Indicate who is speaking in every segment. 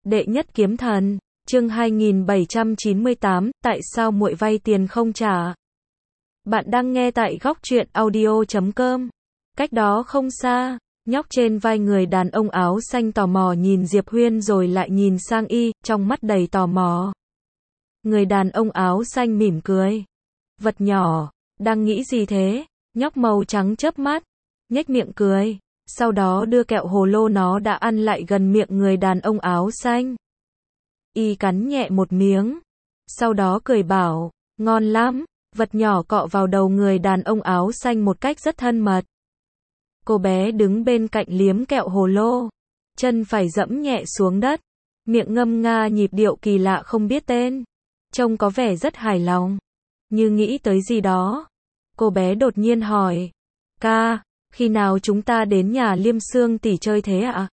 Speaker 1: Đệ nhất kiếm thần, chương 2798, tại sao muội vay tiền không trả? Bạn đang nghe tại góc truyện audio.com. Cách đó không xa, nhóc trên vai người đàn ông áo xanh tò mò nhìn Diệp Huyên rồi lại nhìn sang y, trong mắt đầy tò mò. Người đàn ông áo xanh mỉm cười. Vật nhỏ, đang nghĩ gì thế? Nhóc màu trắng chớp mắt, nhếch miệng cười, sau đó đưa kẹo hồ lô nó đã ăn lại gần miệng người đàn ông áo xanh. Y cắn nhẹ một miếng, sau đó cười bảo, ngon lắm. Vật nhỏ cọ vào đầu người đàn ông áo xanh một cách rất thân mật. Cô bé đứng bên cạnh liếm kẹo hồ lô, chân phải dẫm nhẹ xuống đất, miệng ngâm nga nhịp điệu kỳ lạ không biết tên. Trông có vẻ rất hài lòng. Như nghĩ tới gì đó, cô bé đột nhiên hỏi, ca, khi nào chúng ta đến nhà Liêm Sương tỷ chơi thế ạ?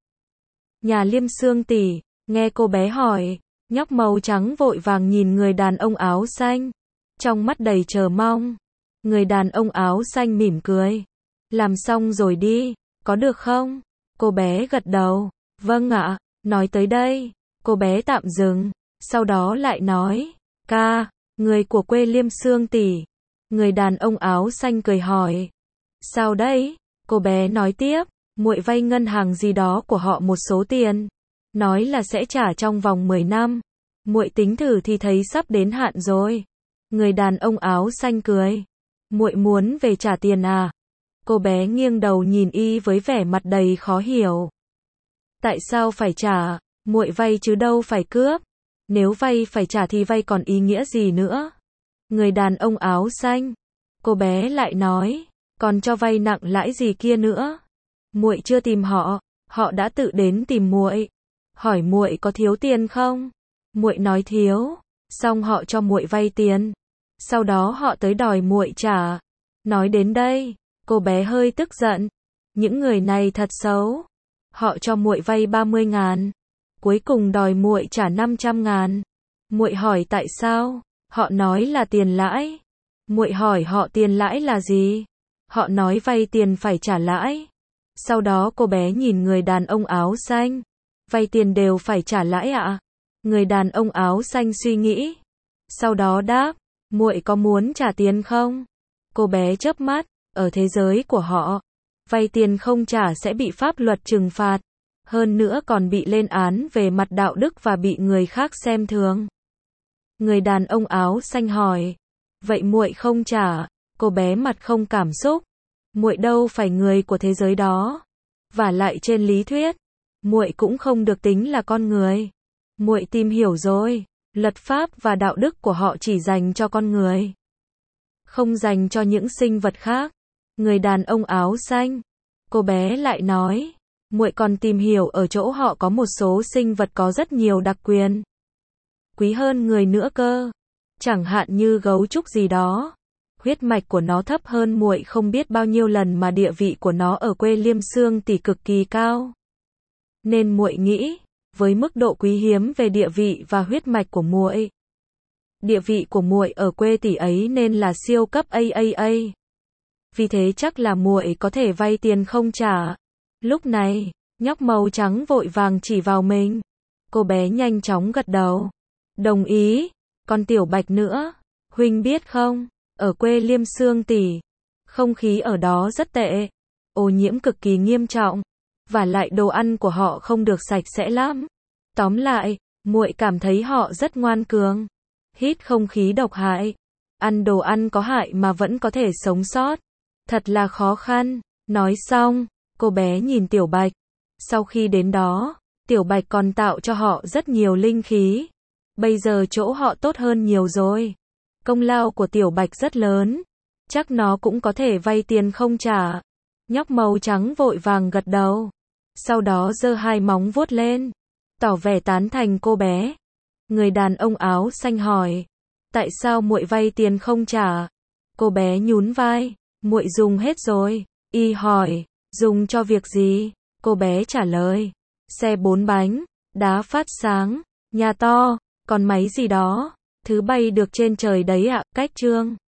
Speaker 1: Nhà Liêm Sương tỷ, nghe cô bé hỏi, nhóc màu trắng vội vàng nhìn người đàn ông áo xanh, trong mắt đầy chờ mong. Người đàn ông áo xanh mỉm cười, làm xong rồi đi, có được không? Cô bé gật đầu, vâng ạ. Nói tới đây, cô bé tạm dừng, sau đó lại nói, ca, người của quê Liêm Sương tỷ. Người đàn ông áo xanh cười hỏi, sao đấy? Cô bé nói tiếp, muội vay ngân hàng gì đó của họ một số tiền, nói là sẽ trả trong vòng 10 năm. Muội tính thử thì thấy sắp đến hạn rồi. Người đàn ông áo xanh cười, muội muốn về trả tiền à? Cô bé nghiêng đầu nhìn y với vẻ mặt đầy khó hiểu. Tại sao phải trả? Muội vay chứ đâu phải cướp. Nếu vay phải trả thì vay còn ý nghĩa gì nữa? Người đàn ông áo xanh. Cô bé lại nói, còn cho vay nặng lãi gì kia nữa? Muội chưa tìm họ, họ đã tự đến tìm muội. Hỏi muội có thiếu tiền không? Muội nói thiếu, xong họ cho muội vay tiền. Sau đó họ tới đòi muội trả. Nói đến đây, cô bé hơi tức giận. Những người này thật xấu. Họ cho muội vay 30.000, cuối cùng đòi muội trả 500.000. Muội hỏi tại sao? Họ nói là tiền lãi. Muội hỏi họ tiền lãi là gì? Họ nói vay tiền phải trả lãi. Sau đó cô bé nhìn người đàn ông áo xanh. Vay tiền đều phải trả lãi ạ? Người đàn ông áo xanh suy nghĩ, sau đó đáp, muội có muốn trả tiền không? Cô bé chớp mắt, ở thế giới của họ, vay tiền không trả sẽ bị pháp luật trừng phạt, hơn nữa còn bị lên án về mặt đạo đức và bị người khác xem thường. Người đàn ông áo xanh hỏi, vậy muội không trả? Cô bé mặt không cảm xúc, muội đâu phải người của thế giới đó, vả lại trên lý thuyết, muội cũng không được tính là con người. Muội tìm hiểu rồi, luật pháp và đạo đức của họ chỉ dành cho con người, không dành cho những sinh vật khác. Người đàn ông áo xanh. Cô bé lại nói, muội còn tìm hiểu ở chỗ họ có một số sinh vật có rất nhiều đặc quyền, quý hơn người nữa cơ. Chẳng hạn như gấu trúc gì đó, huyết mạch của nó thấp hơn muội không biết bao nhiêu lần mà địa vị của nó ở quê Liêm Sương tỷ cực kỳ cao. Nên muội nghĩ, với mức độ quý hiếm về địa vị và huyết mạch của muội, địa vị của muội ở quê tỷ ấy nên là siêu cấp AAA. Vì thế chắc là muội có thể vay tiền không trả. Lúc này, nhóc màu trắng vội vàng chỉ vào mình. Cô bé nhanh chóng gật đầu. Đồng ý. Còn Tiểu Bạch nữa, huynh biết không, ở quê Liêm Sương tỷ, không khí ở đó rất tệ, ô nhiễm cực kỳ nghiêm trọng, và lại đồ ăn của họ không được sạch sẽ lắm. Tóm lại, muội cảm thấy họ rất ngoan cường, hít không khí độc hại, ăn đồ ăn có hại mà vẫn có thể sống sót, thật là khó khăn. Nói xong, cô bé nhìn Tiểu Bạch. Sau khi đến đó, Tiểu Bạch còn tạo cho họ rất nhiều linh khí. Bây giờ chỗ họ tốt hơn nhiều rồi. Công lao của Tiểu Bạch rất lớn, chắc nó cũng có thể vay tiền không trả. Nhóc màu trắng vội vàng gật đầu, sau đó giơ hai móng vuốt lên, tỏ vẻ tán thành cô bé. Người đàn ông áo xanh hỏi, tại sao muội vay tiền không trả? Cô bé nhún vai, muội dùng hết rồi. Y hỏi, dùng cho việc gì? Cô bé trả lời, xe 4 bánh, đá phát sáng, nhà to, còn máy gì đó, thứ bay được trên trời đấy ạ. Cách chương